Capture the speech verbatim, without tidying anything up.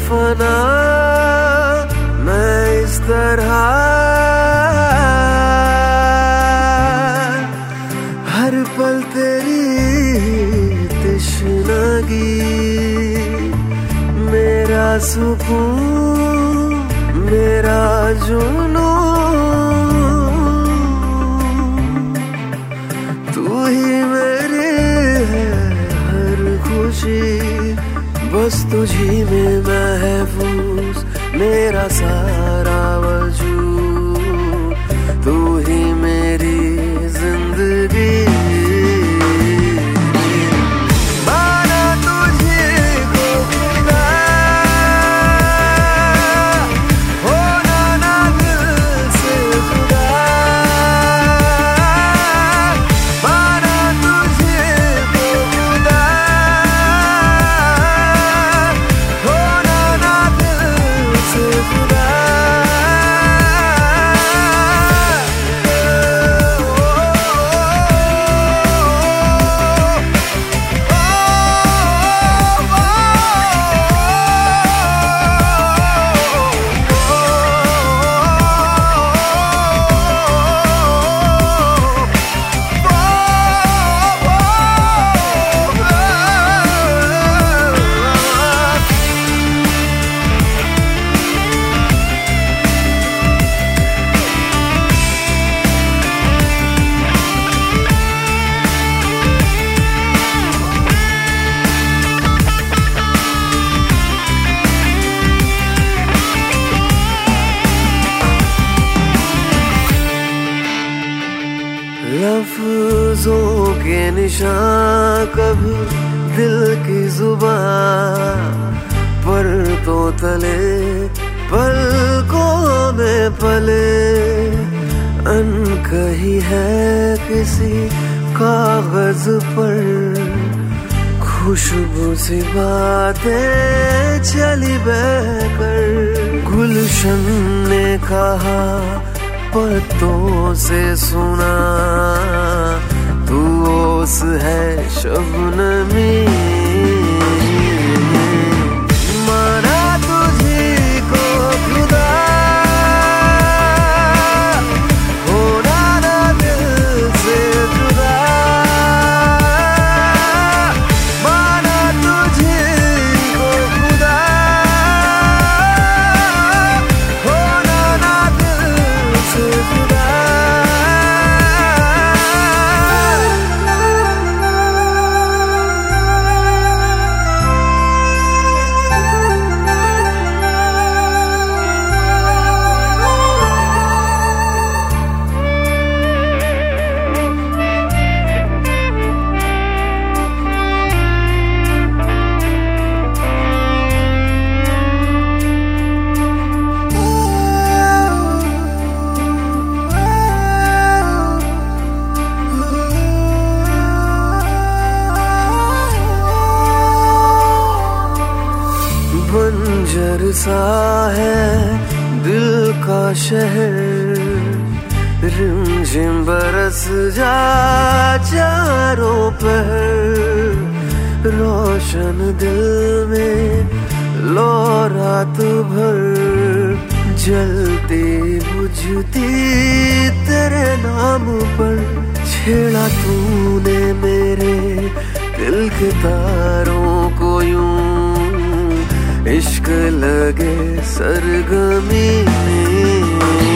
फना मैं इस तरह हर पल तेरी तृष्णागी मेरा सुकून मेरा जुनून तू ही मेरे है हर खुशी बस तुझी में महफूज मेरा सारा वजूद तू ही मेरी जिंदगी लफ्ज़ों के निशान कभी दिल की जुबान पर तो तले पलकों में पले अनकही है किसी कागज पर खुशबू सी बातें चली बहकर गुलशन ने कहा पत्तों से सुना तू ओस है शबनमी माना तुझी को खुदा होना ना दिल से जुदा माना तुझी को खुदा होना ना दिल से जुदा बंजर सा है दिल का शहर रिमझिम बरस जा चारों पहर रोशन दिल में लो रात भर जलती बुझती तेरे नाम पर छेड़ा तूने मेरे दिल के तारों को यूं इश्क लगे सरगमी में